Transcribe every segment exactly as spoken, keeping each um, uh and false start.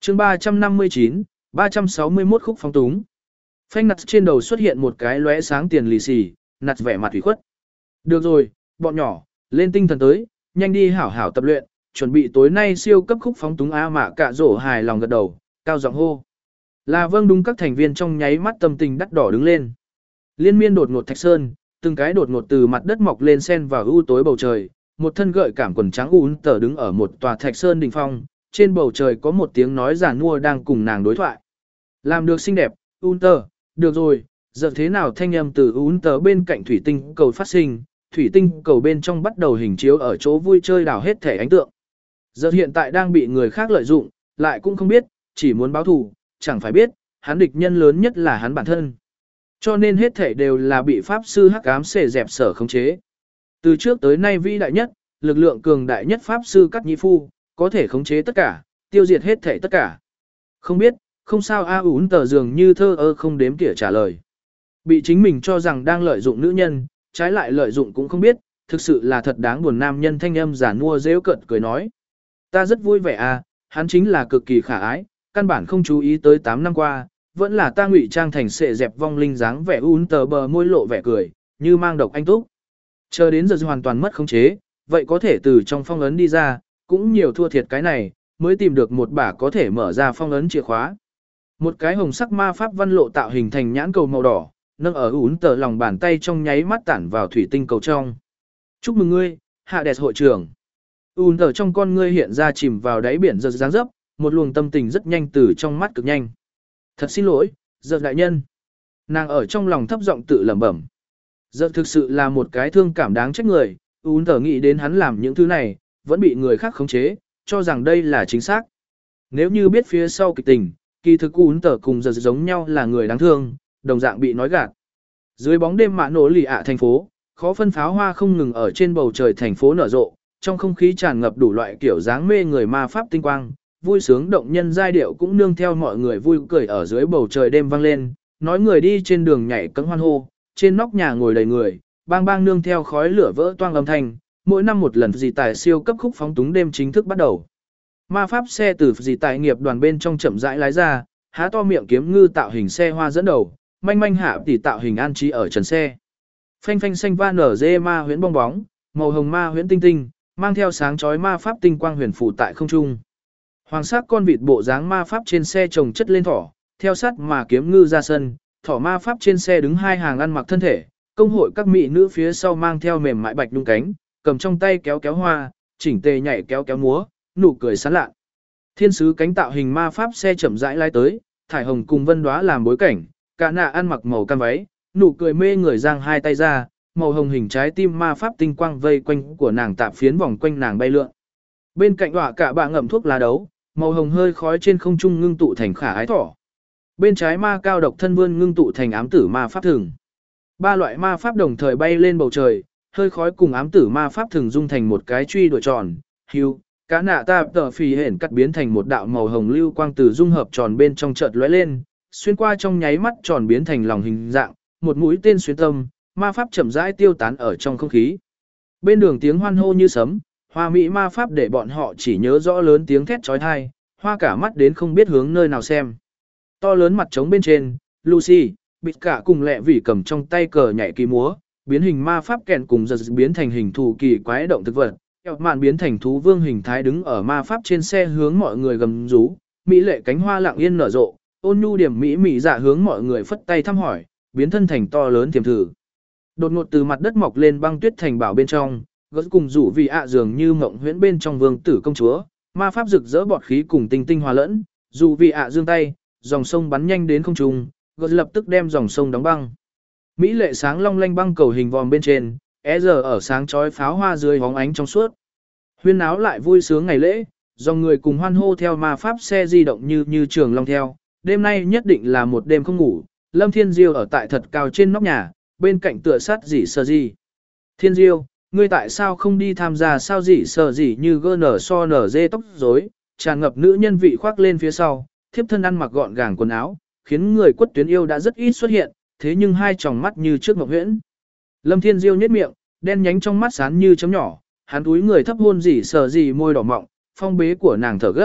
chương ba trăm năm mươi chín, ba trăm sáu mươi mốt khúc phóng túng. Phanh nặt trên đầu xuất hiện một cái lóe sáng tiền lì xì, nặt vẻ mặt ủy khuất. Được rồi, bọn nhỏ, lên tinh thần tới, nhanh đi hảo hảo tập luyện, chuẩn bị tối nay siêu cấp khúc phóng túng A Mạ Cạ Rổ hài lòng gật đầu, cao giọng hô. Là vâng đúng, các thành viên trong nháy mắt tâm tình đắt đỏ đứng lên. Liên miên đột ngột thạch sơn, từng cái đột ngột từ mặt đất mọc lên xen vào u tối bầu trời, một thân gợi cảm quần trắng ún tờ đứng ở một tòa thạch sơn đỉnh phong, trên bầu trời có một tiếng nói giản mua đang cùng nàng đối thoại. Làm được xinh đẹp, ún tờ, được rồi, giờ thế nào thanh âm từ ún tờ bên cạnh thủy tinh cầu phát sinh, thủy tinh cầu bên trong bắt đầu hình chiếu ở chỗ vui chơi đảo hết thể ánh tượng. Giờ hiện tại đang bị người khác lợi dụng, lại cũng không biết, chỉ muốn báo thù, chẳng phải biết, hắn địch nhân lớn nhất là hắn bản thân. Cho nên hết thể đều là bị pháp sư hắc ám xề dẹp sở khống chế. Từ trước tới nay vĩ đại nhất, lực lượng cường đại nhất pháp sư Cắt Nhĩ Phu, có thể khống chế tất cả, tiêu diệt hết thể tất cả. Không biết, không sao A ún tờ dường như thơ ơ không đếm tỉa trả lời. Bị chính mình cho rằng đang lợi dụng nữ nhân, trái lại lợi dụng cũng không biết, thực sự là thật đáng buồn. Nam nhân thanh âm giả mua rêu cận cười nói. Ta rất vui vẻ à, hắn chính là cực kỳ khả ái, căn bản không chú ý tới tám năm qua, vẫn là ta ngụy trang thành sệ dẹp vong linh dáng vẻ ún tờ bờ môi lộ vẻ cười, như mang độc anh túc. Chờ đến giờ hoàn toàn mất khống chế, vậy có thể từ trong phong ấn đi ra, cũng nhiều thua thiệt cái này, mới tìm được một bả có thể mở ra phong ấn chìa khóa. Một cái hồng sắc ma pháp văn lộ tạo hình thành nhãn cầu màu đỏ, nâng ở ún tờ lòng bàn tay trong nháy mắt tản vào thủy tinh cầu trong. Chúc mừng ngươi, hạ đẹp hội trưởng. Ún tờ trong con ngươi hiện ra chìm vào đáy biển giật dáng dấp, một luồng tâm tình rất nhanh từ trong mắt cực nhanh. Thật xin lỗi, giật đại nhân. Nàng ở trong lòng thấp giọng tự lẩm bẩm. Giật thực sự là một cái thương cảm đáng trách người, ún tờ nghĩ đến hắn làm những thứ này, vẫn bị người khác khống chế, cho rằng đây là chính xác. Nếu như biết phía sau kịch tình, kỳ thực ún tờ cùng giật giống nhau là người đáng thương, đồng dạng bị nói gạt. Dưới bóng đêm mạ nổ lì ạ thành phố, khó phân pháo hoa không ngừng ở trên bầu trời thành phố nở rộ, trong không khí tràn ngập đủ loại kiểu dáng mê người ma pháp tinh quang, vui sướng động nhân giai điệu cũng nương theo mọi người vui cười ở dưới bầu trời đêm vang lên, nói người đi trên đường nhảy cẫng hoan hô, trên nóc nhà ngồi đầy người, bang bang nương theo khói lửa vỡ toang âm thanh, mỗi năm một lần dị tài siêu cấp khúc phóng túng đêm chính thức bắt đầu. Ma pháp xe từ dị tài nghiệp đoàn bên trong chậm rãi lái ra, há to miệng kiếm ngư tạo hình xe hoa dẫn đầu, manh manh hạ tỷ tạo hình an trí ở trần xe. Phanh phanh xanh va nở dê ma huyễn bong bóng, màu hồng ma huyễn tinh tinh, mang theo sáng chói ma pháp tinh quang huyền phù tại không trung. Hoàng sắc con vịt bộ dáng ma pháp trên xe chồng chất lên thỏ, theo sát mà kiếm ngư ra sân, thỏ ma pháp trên xe đứng hai hàng ăn mặc thân thể, công hội các mỹ nữ phía sau mang theo mềm mại bạch nhung cánh, cầm trong tay kéo kéo hoa, chỉnh tề nhảy kéo kéo múa, nụ cười sán lạ. Thiên sứ cánh tạo hình ma pháp xe chậm rãi lái tới, thải hồng cùng vân đóa làm bối cảnh, cả nạ ăn mặc màu cam váy, nụ cười mê người giang hai tay ra, màu hồng hình trái tim ma pháp tinh quang vây quanh của nàng tạp phiến vòng quanh nàng bay lượn. Bên cạnh họa cả bà ngậm thuốc lá đấu, màu hồng hơi khói trên không trung ngưng tụ thành khả ái thỏ. Bên trái ma cao độc thân vươn ngưng tụ thành ám tử ma pháp thường. Ba loại ma pháp đồng thời bay lên bầu trời, hơi khói cùng ám tử ma pháp thường dung thành một cái truy đuổi tròn, hưu, cá nạ tạp tờ phì hển cắt biến thành một đạo màu hồng lưu quang từ dung hợp tròn bên trong chợt lóe lên, xuyên qua trong nháy mắt tròn biến thành lòng hình dạng, một mũi tên xuyên tâm, ma pháp chậm rãi tiêu tán ở trong không khí. Bên đường tiếng hoan hô như sấm, hoa mỹ ma pháp để bọn họ chỉ nhớ rõ lớn tiếng thét chói tai, hoa cả mắt đến không biết hướng nơi nào xem. To lớn mặt trống bên trên, Lucy, bịt cả cùng lẹ vỉ cầm trong tay cờ nhảy kỳ múa, biến hình ma pháp kèn cùng giật biến thành hình thù kỳ quái động thực vật, eo mạn biến thành thú vương hình thái đứng ở ma pháp trên xe hướng mọi người gầm rú, mỹ lệ cánh hoa lặng yên nở rộ, ôn nhu điểm mỹ mỹ dạ hướng mọi người phất tay thăm hỏi, biến thân thành to lớn tiềm thử. Đột ngột từ mặt đất mọc lên băng tuyết thành bảo bên trong, gớt cùng rủ vì ạ dường như mộng huyễn bên trong vương tử công chúa, ma pháp rực rỡ bọt khí cùng tinh tinh hòa lẫn, dù vì ạ giương tay, dòng sông bắn nhanh đến không trung, gớt lập tức đem dòng sông đóng băng. Mỹ lệ sáng long lanh băng cầu hình vòm bên trên, é giờ ở sáng chói pháo hoa dưới hóng ánh trong suốt. Huyên náo lại vui sướng ngày lễ, dòng người cùng hoan hô theo ma pháp xe di động như như trường long theo, đêm nay nhất định là một đêm không ngủ. Lâm Thiên Diêu ở tại thật cao trên nóc nhà, bên cạnh tựa sát dỉ sờ gì. Thiên Diêu, ngươi tại sao không đi tham gia sao dỉ sờ gì như gơ nở so nở dê tóc rối, tràn ngập nữ nhân vị khoác lên phía sau, thiếp thân ăn mặc gọn gàng quần áo, khiến người quất tuyến yêu đã rất ít xuất hiện, thế nhưng hai tròng mắt như trước mộng huyễn. Lâm Thiên Diêu nhếch miệng, đen nhánh trong mắt sáng như chấm nhỏ, hắn túi người thấp hôn dỉ sờ gì môi đỏ mọng, phong bế của nàng thở gấp,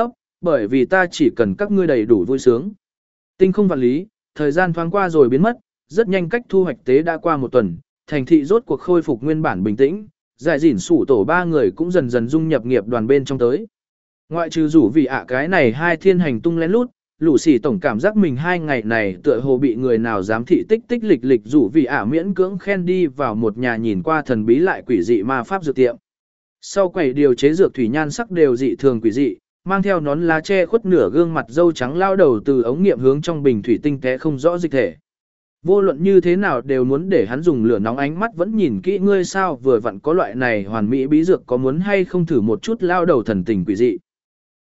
bởi vì ta chỉ cần các ngươi đầy đủ vui sướng. Tinh không vạn lý, thời gian thoáng qua rồi biến mất, rất nhanh cách thu hoạch tế đã qua một tuần, thành thị rốt cuộc khôi phục nguyên bản bình tĩnh, giải dỉn sủ tổ ba người cũng dần dần dung nhập nghiệp đoàn bên trong tới. Ngoại trừ rủ vì ạ cái này hai thiên hành tung lén lút, lũ xỉ tổng cảm giác mình hai ngày này tựa hồ bị người nào dám thị tích tích lịch lịch rủ vì ạ miễn cưỡng khen đi vào một nhà nhìn qua thần bí lại quỷ dị ma pháp dược tiệm. Sau quầy điều chế dược thủy nhan sắc đều dị thường quỷ dị, mang theo nón lá che khuất nửa gương mặt dâu trắng lao đầu từ ống nghiệm hướng trong bình thủy tinh té không rõ dịch thể. Vô luận như thế nào đều muốn để hắn dùng lửa nóng ánh mắt vẫn nhìn kỹ ngươi sao vừa vặn có loại này hoàn mỹ bí dược có muốn hay không thử một chút lao đầu thần tình quỷ dị.